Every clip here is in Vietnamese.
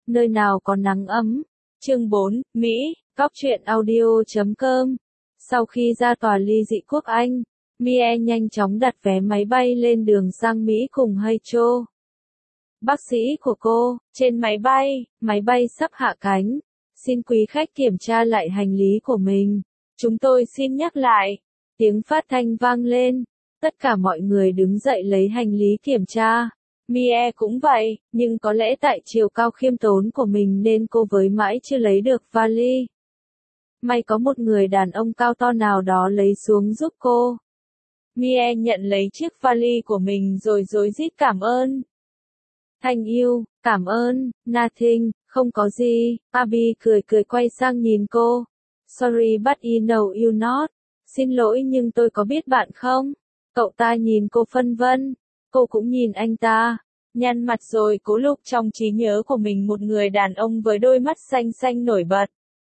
nơi nào có nắng ấm. Chương 4, Mỹ, Góc truyện audio.com. Sau khi ra tòa ly dị quốc Anh, Mie nhanh chóng đặt vé máy bay lên đường sang Mỹ cùng Heicho. Bác sĩ của cô, trên máy bay sắp hạ cánh. Xin quý khách kiểm tra lại hành lý của mình. Chúng tôi xin nhắc lại. Tiếng phát thanh vang lên. Tất cả mọi người đứng dậy lấy hành lý kiểm tra. Mie cũng vậy, nhưng có lẽ tại chiều cao khiêm tốn của mình nên cô với mãi chưa lấy được vali. May có một người đàn ông cao to nào đó lấy xuống giúp cô. Mie nhận lấy chiếc vali của mình rồi rối rít cảm ơn. Thank you, cảm ơn, nothing, không có gì. Abby cười quay sang nhìn cô. Sorry but I know you not. Xin lỗi nhưng tôi có biết bạn không? Cậu ta nhìn cô phân vân. Cô cũng nhìn anh ta. Nhăn mặt rồi cố lục trong trí nhớ của mình một người đàn ông với đôi mắt xanh xanh nổi bật.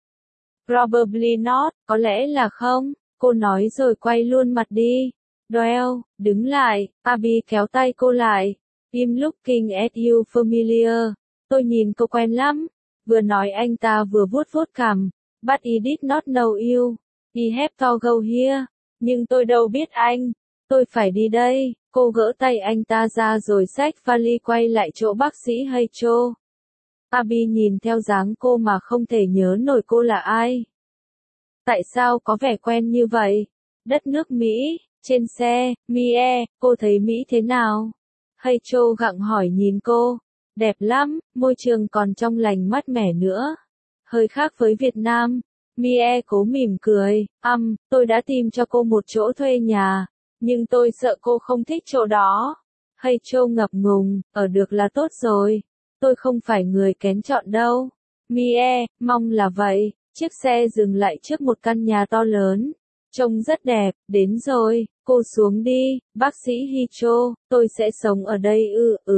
Probably not, có lẽ là không. Cô nói rồi quay luôn mặt đi. Doyle, đứng lại. Abby kéo tay cô lại. I'm looking at you familiar. Tôi nhìn cô quen lắm. Vừa nói anh ta vừa vuốt cằm. But I did not know you. I have to go here. Nhưng tôi đâu biết anh. Tôi phải đi đây. Cô gỡ tay anh ta ra rồi xách vali quay lại chỗ bác sĩ Heicho. Abby nhìn theo dáng cô mà không thể nhớ nổi cô là ai. Tại sao có vẻ quen như vậy? Đất nước Mỹ, trên xe, Mie, cô thấy Mỹ thế nào? Heicho gặng hỏi nhìn cô. Đẹp lắm, môi trường còn trong lành mát mẻ nữa. Hơi khác với Việt Nam. Mie cố mỉm cười. Tôi đã tìm cho cô một chỗ thuê nhà. Nhưng tôi sợ cô không thích chỗ đó. Heicho ngập ngùng, ở được là tốt rồi. Tôi không phải người kén chọn đâu. Mie, mong là vậy. Chiếc xe dừng lại trước một căn nhà to lớn. Trông rất đẹp, đến rồi, cô xuống đi, bác sĩ Heicho, tôi sẽ sống ở đây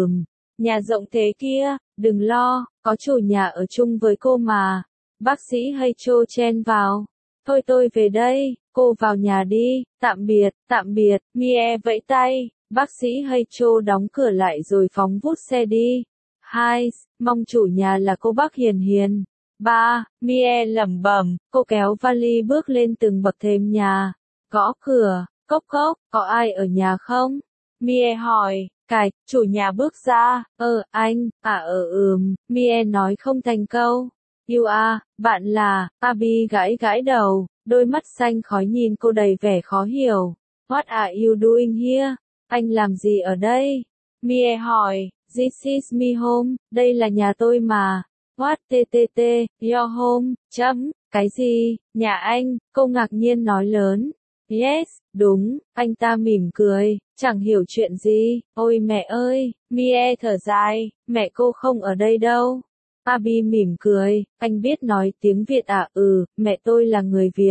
Nhà rộng thế kia, đừng lo, có chủ nhà ở chung với cô mà. Bác sĩ Heicho chen vào. Thôi tôi về đây, cô vào nhà đi, tạm biệt, Mie vẫy tay, bác sĩ Heicho đóng cửa lại rồi phóng vút xe đi. Hai, mong chủ nhà là cô bác hiền hiền. 3. Mie lẩm bẩm, cô kéo vali bước lên từng bậc thềm nhà. Gõ cửa, cốc, có ai ở nhà không? Mie hỏi, chủ nhà bước ra, anh, Mie nói không thành câu. You are, bạn là, Abby gãi đầu, đôi mắt xanh khói nhìn cô đầy vẻ khó hiểu. What are you doing here? Anh làm gì ở đây? Mie hỏi, this is my home, đây là nhà tôi mà. What your home, cái gì, nhà anh, cô ngạc nhiên nói lớn. Yes, đúng, anh ta mỉm cười, chẳng hiểu chuyện gì, ôi mẹ ơi, Mie thở dài, mẹ cô không ở đây đâu. Abby mỉm cười, anh biết nói tiếng Việt à? Mẹ tôi là người Việt.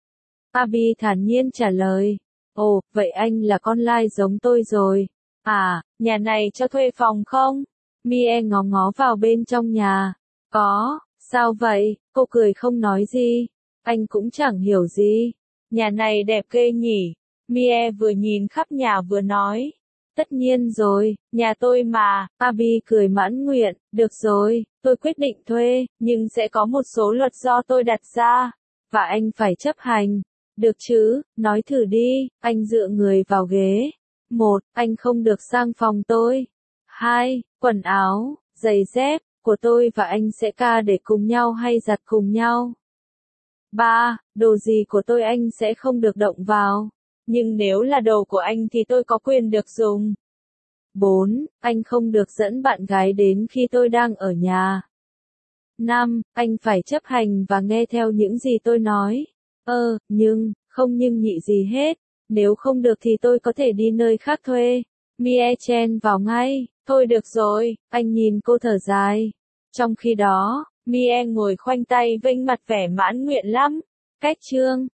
Abby thản nhiên trả lời. Ồ, vậy anh là con lai giống tôi rồi. À, nhà này cho thuê phòng không? Mie ngó vào bên trong nhà. Có, sao vậy? Cô cười không nói gì. Anh cũng chẳng hiểu gì. Nhà này đẹp ghê nhỉ? Mie vừa nhìn khắp nhà vừa nói. Tất nhiên rồi, nhà tôi mà. Abby cười mãn nguyện. Được rồi, tôi quyết định thuê, nhưng sẽ có một số luật do tôi đặt ra. Và anh phải chấp hành. Được chứ, nói thử đi. Anh dựa người vào ghế. 1. Anh không được sang phòng tôi. 2. Quần áo, giày dép của tôi và anh sẽ để cùng nhau hay giặt cùng nhau. 3. Đồ gì của tôi anh sẽ không được động vào. Nhưng nếu là đồ của anh thì tôi có quyền được dùng. 4. Anh không được dẫn bạn gái đến khi tôi đang ở nhà. 5. Anh phải chấp hành và nghe theo những gì tôi nói. Không nhưng nhị gì hết. Nếu không được thì tôi có thể đi nơi khác thuê. Mie chen vào ngay. Thôi được rồi, anh nhìn cô thở dài. Trong khi đó, Mie ngồi khoanh tay vênh mặt vẻ mãn nguyện lắm. Cách chương